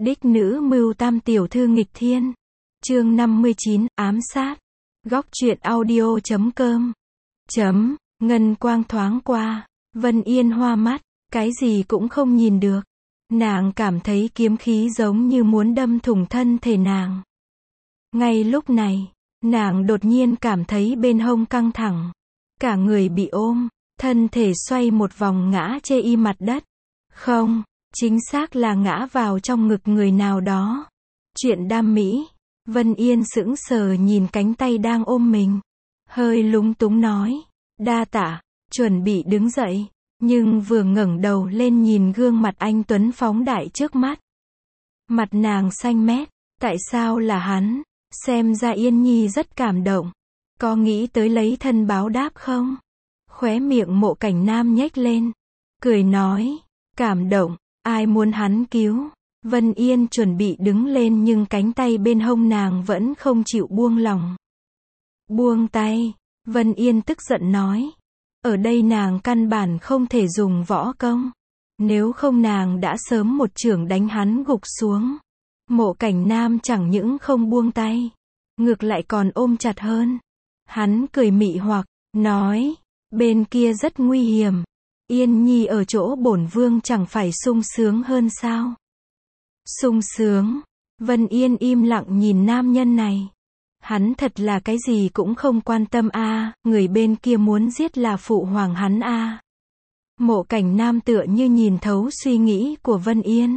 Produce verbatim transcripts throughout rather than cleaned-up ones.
Đích nữ mưu tam tiểu thư nghịch thiên. Chương năm mươi chín, ám sát. Góc truyện audio chấm com. Chấm, ngân quang thoáng qua, Vân Yên hoa mắt, cái gì cũng không nhìn được. Nàng cảm thấy kiếm khí giống như muốn đâm thủng thân thể nàng. Ngay lúc này, nàng đột nhiên cảm thấy bên hông căng thẳng. Cả người bị ôm, thân thể xoay một vòng ngã chê y mặt đất. Không, chính xác là ngã vào trong ngực người nào đó. Chuyện đam mỹ. Vân Yên sững sờ nhìn cánh tay đang ôm mình. Hơi lúng túng nói. Đa tạ, chuẩn bị đứng dậy. Nhưng vừa ngẩng đầu lên nhìn gương mặt anh tuấn phóng đại trước mắt. Mặt nàng xanh mét. Tại sao là hắn? Xem ra Yên Nhi rất cảm động. Có nghĩ tới lấy thân báo đáp không? Khóe miệng Mộ Cảnh Nam nhếch lên. Cười nói. Cảm động, ai muốn hắn cứu? Vân Yên chuẩn bị đứng lên nhưng cánh tay bên hông nàng vẫn không chịu buông lỏng. Buông tay, Vân Yên tức giận nói. Ở đây nàng căn bản không thể dùng võ công. Nếu không nàng đã sớm một chưởng đánh hắn gục xuống. Mộ Cảnh Nam chẳng những không buông tay, ngược lại còn ôm chặt hơn. Hắn cười mị hoặc, nói, bên kia rất nguy hiểm. Yên Nhi ở chỗ bổn vương chẳng phải sung sướng hơn sao? Sung sướng? Vân Yên im lặng nhìn nam nhân này. Hắn thật là cái gì cũng không quan tâm a, à, người bên kia muốn giết là phụ hoàng hắn a. À. Mộ Cảnh Nam tựa như nhìn thấu suy nghĩ của Vân Yên.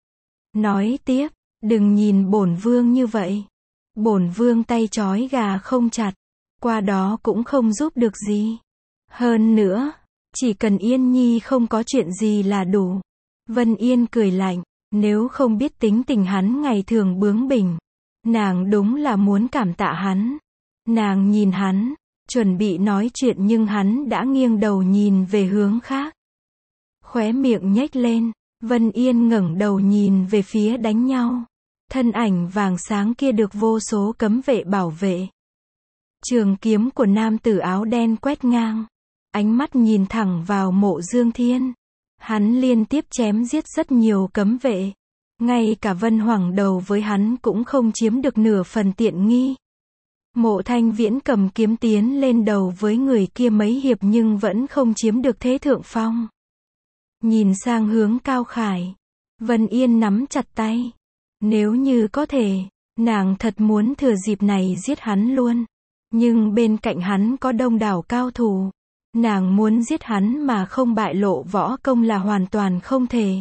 Nói tiếp, đừng nhìn bổn vương như vậy. Bổn vương tay trói gà không chặt, qua đó cũng không giúp được gì. Hơn nữa, chỉ cần Yên Nhi không có chuyện gì là đủ. Vân Yên cười lạnh, nếu không biết tính tình hắn ngày thường bướng bỉnh, nàng đúng là muốn cảm tạ hắn. Nàng nhìn hắn, chuẩn bị nói chuyện nhưng hắn đã nghiêng đầu nhìn về hướng khác. Khóe miệng nhếch lên, Vân Yên ngẩng đầu nhìn về phía đánh nhau. Thân ảnh vàng sáng kia được vô số cấm vệ bảo vệ. Trường kiếm của nam tử áo đen quét ngang. Ánh mắt nhìn thẳng vào Mộ Dương Thiên. Hắn liên tiếp chém giết rất nhiều cấm vệ. Ngay cả Vân Hoàng đầu với hắn cũng không chiếm được nửa phần tiện nghi. Mộ Thanh Viễn cầm kiếm tiến lên đầu với người kia mấy hiệp nhưng vẫn không chiếm được thế thượng phong. Nhìn sang hướng Cao Khải, Vân Yên nắm chặt tay. Nếu như có thể, nàng thật muốn thừa dịp này giết hắn luôn. Nhưng bên cạnh hắn có đông đảo cao thủ. Nàng muốn giết hắn mà không bại lộ võ công là hoàn toàn không thể.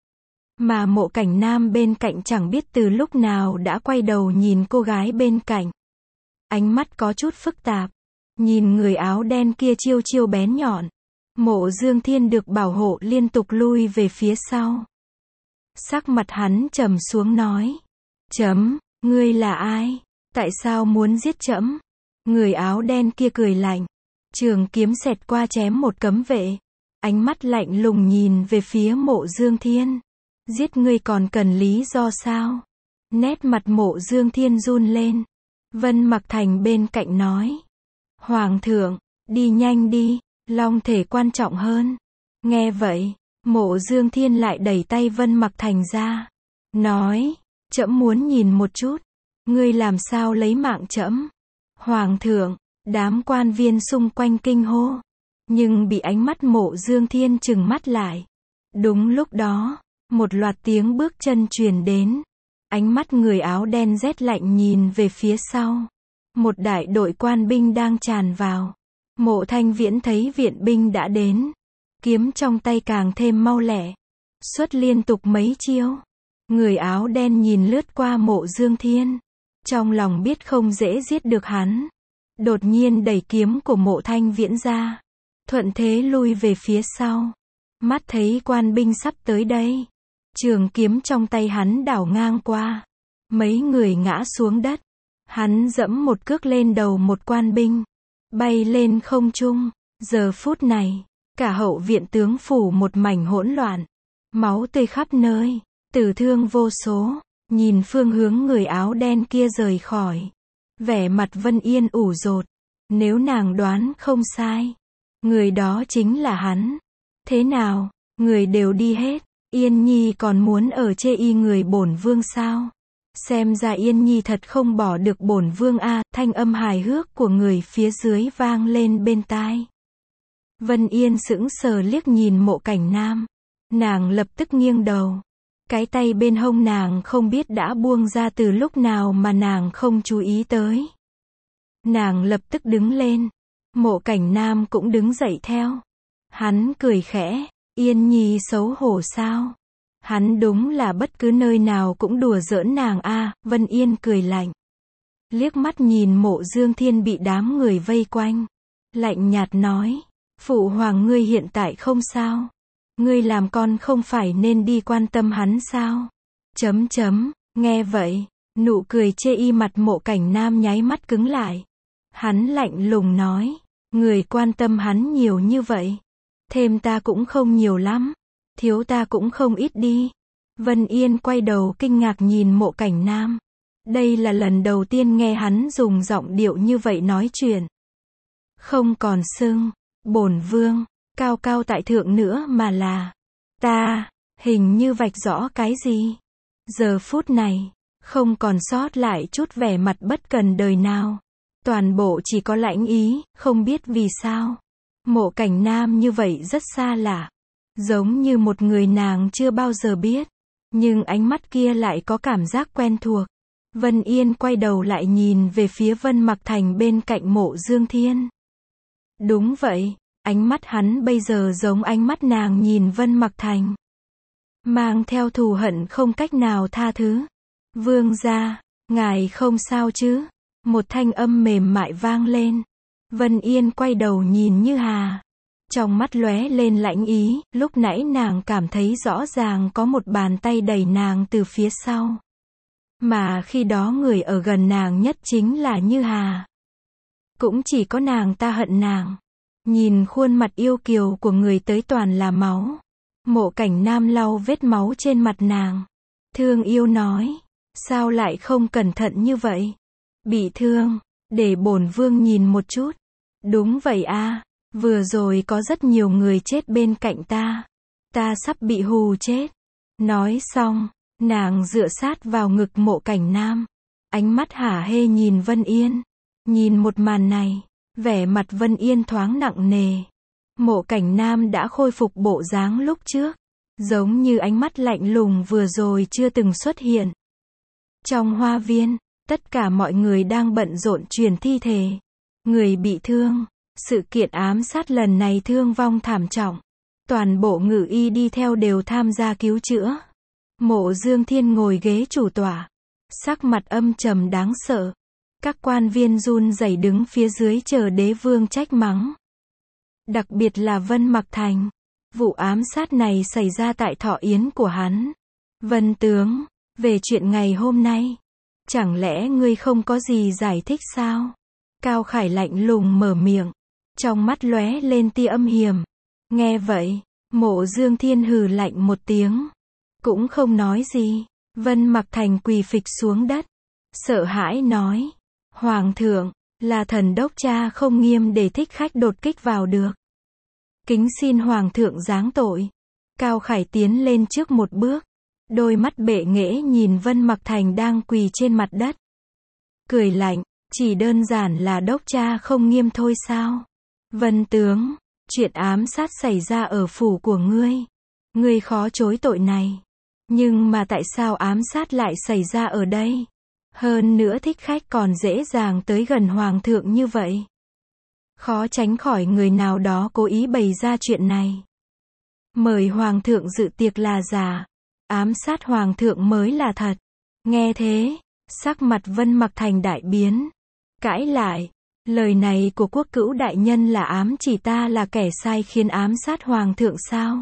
Mà Mộ Cảnh Nam bên cạnh chẳng biết từ lúc nào đã quay đầu nhìn cô gái bên cạnh. Ánh mắt có chút phức tạp. Nhìn người áo đen kia chiêu chiêu bén nhọn. Mộ Dương Thiên được bảo hộ liên tục lui về phía sau. Sắc mặt hắn trầm xuống nói. Chấm, ngươi là ai? Tại sao muốn giết chấm? Người áo đen kia cười lạnh. Trường kiếm xẹt qua chém một cấm vệ. Ánh mắt lạnh lùng nhìn về phía Mộ Dương Thiên. Giết ngươi còn cần lý do sao? Nét mặt Mộ Dương Thiên run lên. Vân Mặc Thành bên cạnh nói. Hoàng thượng, đi nhanh đi, long thể quan trọng hơn. Nghe vậy, Mộ Dương Thiên lại đẩy tay Vân Mặc Thành ra. Nói, trẫm muốn nhìn một chút. Ngươi làm sao lấy mạng trẫm? Hoàng thượng. Đám quan viên xung quanh kinh hô. Nhưng bị ánh mắt Mộ Dương Thiên trừng mắt lại. Đúng lúc đó, một loạt tiếng bước chân truyền đến. Ánh mắt người áo đen rét lạnh nhìn về phía sau. Một đại đội quan binh đang tràn vào. Mộ Thanh Viễn thấy viện binh đã đến. Kiếm trong tay càng thêm mau lẹ. Xuất liên tục mấy chiêu. Người áo đen nhìn lướt qua Mộ Dương Thiên. Trong lòng biết không dễ giết được hắn. Đột nhiên đẩy kiếm của Mộ Thanh Viễn ra. Thuận thế lui về phía sau. Mắt thấy quan binh sắp tới đây. Trường kiếm trong tay hắn đảo ngang qua. Mấy người ngã xuống đất. Hắn dẫm một cước lên đầu một quan binh. Bay lên không trung. Giờ phút này, cả hậu viện tướng phủ một mảnh hỗn loạn. Máu tươi khắp nơi. Tử thương vô số. Nhìn phương hướng người áo đen kia rời khỏi. Vẻ mặt Vân Yên ủ rột. Nếu nàng đoán không sai, người đó chính là hắn. Thế nào, người đều đi hết. Yên Nhi còn muốn ở chê y người bổn vương sao? Xem ra Yên Nhi thật không bỏ được bổn vương a, thanh âm hài hước của người phía dưới vang lên bên tai. Vân Yên sững sờ liếc nhìn Mộ Cảnh Nam. Nàng lập tức nghiêng đầu. Cái tay bên hông nàng không biết đã buông ra từ lúc nào mà nàng không chú ý tới. Nàng lập tức đứng lên. Mộ Cảnh Nam cũng đứng dậy theo. Hắn cười khẽ, Yên Nhi xấu hổ sao? Hắn đúng là bất cứ nơi nào cũng đùa giỡn nàng a. Vân Yên cười lạnh. Liếc mắt nhìn Mộ Dương Thiên bị đám người vây quanh. Lạnh nhạt nói, phụ hoàng ngươi hiện tại không sao. Ngươi làm con không phải nên đi quan tâm hắn sao? Chấm chấm, nghe vậy, nụ cười chê y mặt Mộ Cảnh Nam nháy mắt cứng lại. Hắn lạnh lùng nói, người quan tâm hắn nhiều như vậy. Thêm ta cũng không nhiều lắm. Thiếu ta cũng không ít đi. Vân Yên quay đầu kinh ngạc nhìn Mộ Cảnh Nam. Đây là lần đầu tiên nghe hắn dùng giọng điệu như vậy nói chuyện. Không còn xưng bổn vương, cao cao tại thượng nữa mà là ta, hình như vạch rõ cái gì. Giờ phút này, không còn sót lại chút vẻ mặt bất cần đời nào. Toàn bộ chỉ có lãnh ý, không biết vì sao. Mộ Cảnh Nam như vậy rất xa lạ. Giống như một người nàng chưa bao giờ biết. Nhưng ánh mắt kia lại có cảm giác quen thuộc. Vân Yên quay đầu lại nhìn về phía Vân Mặc Thành bên cạnh Mộ Dương Thiên. Đúng vậy, ánh mắt hắn bây giờ giống ánh mắt nàng nhìn Vân Mặc Thành. Mang theo thù hận không cách nào tha thứ. Vương gia, ngài không sao chứ? Một thanh âm mềm mại vang lên. Vân Yên quay đầu nhìn Như Hà. Trong mắt lóe lên lãnh ý, lúc nãy nàng cảm thấy rõ ràng có một bàn tay đẩy nàng từ phía sau. Mà khi đó người ở gần nàng nhất chính là Như Hà. Cũng chỉ có nàng ta hận nàng. Nhìn khuôn mặt yêu kiều của người tới toàn là máu. Mộ Cảnh Nam lau vết máu trên mặt nàng. Thương yêu nói, sao lại không cẩn thận như vậy? Bị thương, để bổn vương nhìn một chút. Đúng vậy a, vừa rồi có rất nhiều người chết bên cạnh ta. Ta sắp bị hù chết. Nói xong, nàng dựa sát vào ngực Mộ Cảnh Nam. Ánh mắt hả hê nhìn Vân Yên. Nhìn một màn này, vẻ mặt Vân Yên thoáng nặng nề. Mộ Cảnh Nam đã khôi phục bộ dáng lúc trước. Giống như ánh mắt lạnh lùng vừa rồi chưa từng xuất hiện. Trong hoa viên, tất cả mọi người đang bận rộn chuyển thi thể. Người bị thương. Sự kiện ám sát lần này thương vong thảm trọng. Toàn bộ ngự y đi theo đều tham gia cứu chữa. Mộ Dương Thiên ngồi ghế chủ tọa. Sắc mặt âm trầm đáng sợ. Các quan viên run rẩy đứng phía dưới chờ đế vương trách mắng. Đặc biệt là Vân Mặc Thành. Vụ ám sát này xảy ra tại thọ yến của hắn. Vân tướng, về chuyện ngày hôm nay. Chẳng lẽ ngươi không có gì giải thích sao? Cao Khải lạnh lùng mở miệng. Trong mắt lóe lên tia âm hiểm. Nghe vậy, Mộ Dương Thiên hừ lạnh một tiếng. Cũng không nói gì. Vân Mặc Thành quỳ phịch xuống đất. Sợ hãi nói. Hoàng thượng, là thần đốc cha không nghiêm để thích khách đột kích vào được. Kính xin Hoàng thượng giáng tội. Cao Khải tiến lên trước một bước. Đôi mắt bệ nghễ nhìn Vân Mặc Thành đang quỳ trên mặt đất. Cười lạnh, chỉ đơn giản là đốc cha không nghiêm thôi sao? Vân tướng, chuyện ám sát xảy ra ở phủ của ngươi. Ngươi khó chối tội này. Nhưng mà tại sao ám sát lại xảy ra ở đây? Hơn nữa thích khách còn dễ dàng tới gần Hoàng thượng như vậy. Khó tránh khỏi người nào đó cố ý bày ra chuyện này. Mời Hoàng thượng dự tiệc là giả. Ám sát Hoàng thượng mới là thật. Nghe thế, sắc mặt Vân Mặc Thành đại biến. Cãi lại, lời này của quốc cữu đại nhân là ám chỉ ta là kẻ sai khiến ám sát Hoàng thượng sao?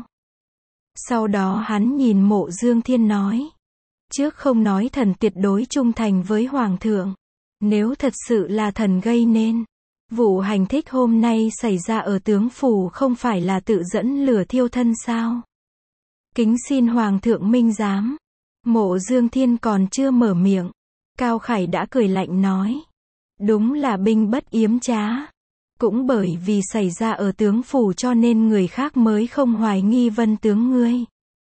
Sau đó hắn nhìn Mộ Dương Thiên nói. Trước không nói thần tuyệt đối trung thành với Hoàng thượng. Nếu thật sự là thần gây nên. Vụ hành thích hôm nay xảy ra ở tướng phủ không phải là tự dẫn lửa thiêu thân sao? Kính xin Hoàng thượng minh giám. Mộ Dương Thiên còn chưa mở miệng. Cao Khải đã cười lạnh nói. Đúng là binh bất yếm trá. Cũng bởi vì xảy ra ở tướng phủ cho nên người khác mới không hoài nghi Vân tướng ngươi.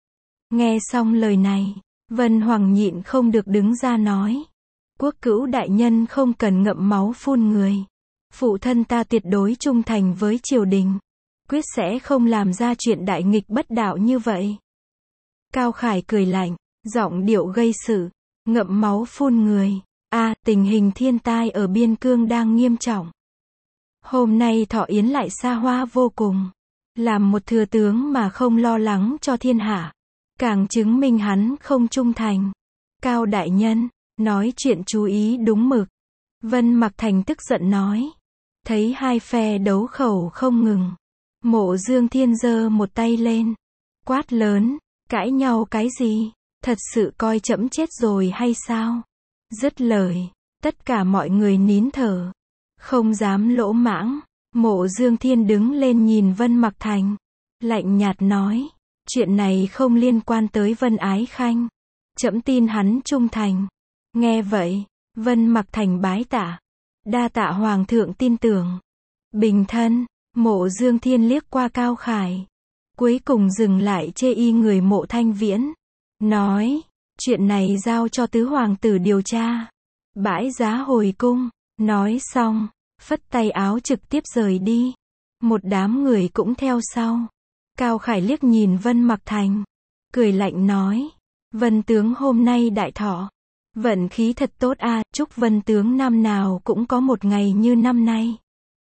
Nghe xong lời này, Vân Hoàng nhịn không được đứng ra nói. Quốc cữu đại nhân không cần ngậm máu phun người. Phụ thân ta tuyệt đối trung thành với triều đình. Quyết sẽ không làm ra chuyện đại nghịch bất đạo như vậy. Cao Khải cười lạnh, giọng điệu gây sự. Ngậm máu phun người. À, tình hình thiên tai ở biên cương đang nghiêm trọng. Hôm nay Thọ Yến lại xa hoa vô cùng. Làm một thừa tướng mà không lo lắng cho thiên hạ. Càng chứng minh hắn không trung thành. Cao đại nhân, nói chuyện chú ý đúng mực. Vân Mặc Thành tức giận nói. Thấy hai phe đấu khẩu không ngừng. Mộ Dương Thiên giơ một tay lên. Quát lớn, cãi nhau cái gì? Thật sự coi trẫm chết rồi hay sao? Dứt lời, tất cả mọi người nín thở. Không dám lỗ mãng. Mộ Dương Thiên đứng lên nhìn Vân Mặc Thành. Lạnh nhạt nói. Chuyện này không liên quan tới Vân Ái Khanh. Trẫm tin hắn trung thành. Nghe vậy, Vân Mặc Thành bái tạ. Đa tạ Hoàng thượng tin tưởng. Bình thân, Mộ Dương Thiên liếc qua Cao Khải. Cuối cùng dừng lại chê y người Mộ Thanh Viễn. Nói, chuyện này giao cho tứ hoàng tử điều tra. Bãi giá hồi cung. Nói xong, phất tay áo trực tiếp rời đi. Một đám người cũng theo sau. Cao Khải liếc nhìn Vân Mặc Thành. Cười lạnh nói. Vân tướng hôm nay đại thọ. Vận khí thật tốt a, à, chúc Vân tướng năm nào cũng có một ngày như năm nay.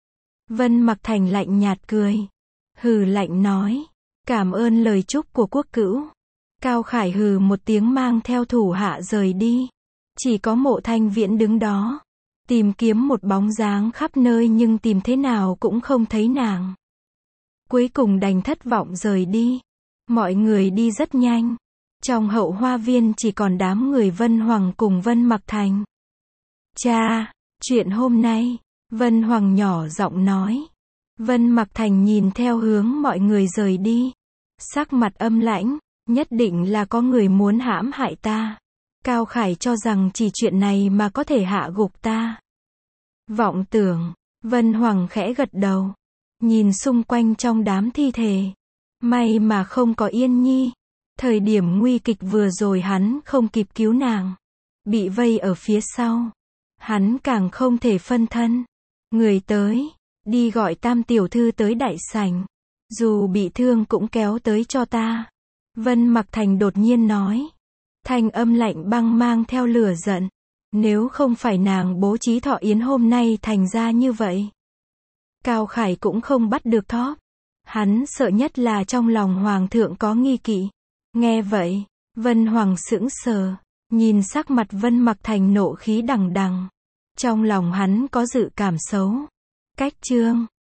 Vân Mặc Thành lạnh nhạt cười. Hừ lạnh nói. Cảm ơn lời chúc của quốc cữu. Cao Khải hừ một tiếng mang theo thủ hạ rời đi. Chỉ có Mộ Thanh Viễn đứng đó. Tìm kiếm một bóng dáng khắp nơi nhưng tìm thế nào cũng không thấy nàng. Cuối cùng đành thất vọng rời đi. Mọi người đi rất nhanh. Trong hậu hoa viên chỉ còn đám người Vân Hoàng cùng Vân Mặc Thành. Cha, chuyện hôm nay, Vân Hoàng nhỏ giọng nói. Vân Mặc Thành nhìn theo hướng mọi người rời đi. Sắc mặt âm lãnh, nhất định là có người muốn hãm hại ta. Cao Khải cho rằng chỉ chuyện này mà có thể hạ gục ta. Vọng tưởng, Vân Hoàng khẽ gật đầu. Nhìn xung quanh trong đám thi thể. May mà không có Yên Nhi. Thời điểm nguy kịch vừa rồi hắn không kịp cứu nàng. Bị vây ở phía sau. Hắn càng không thể phân thân. Người tới, đi gọi Tam tiểu thư tới đại sảnh. Dù bị thương cũng kéo tới cho ta. Vân Mặc Thành đột nhiên nói. Thanh âm lạnh băng mang theo lửa giận. Nếu không phải nàng bố trí Thọ Yến hôm nay thành ra như vậy. Cao Khải cũng không bắt được thóp. Hắn sợ nhất là trong lòng Hoàng thượng có nghi kỵ. Nghe vậy, Vân Hoàng sững sờ. Nhìn sắc mặt Vân Mặc Thành nộ khí đằng đằng. Trong lòng hắn có dự cảm xấu. Cách chương